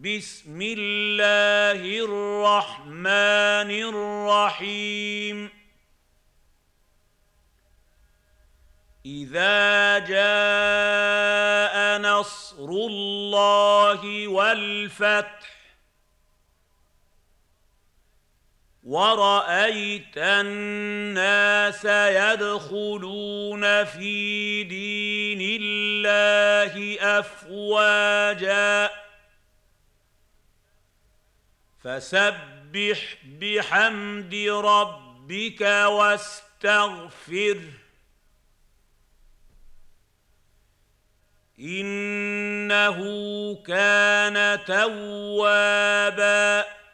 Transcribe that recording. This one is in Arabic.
بسم الله الرحمن الرحيم إذا جاء نصر الله والفتح ورأيت الناس يدخلون في دين الله أفواجا فسبح بحمد ربك واستغفره إنه كان توابا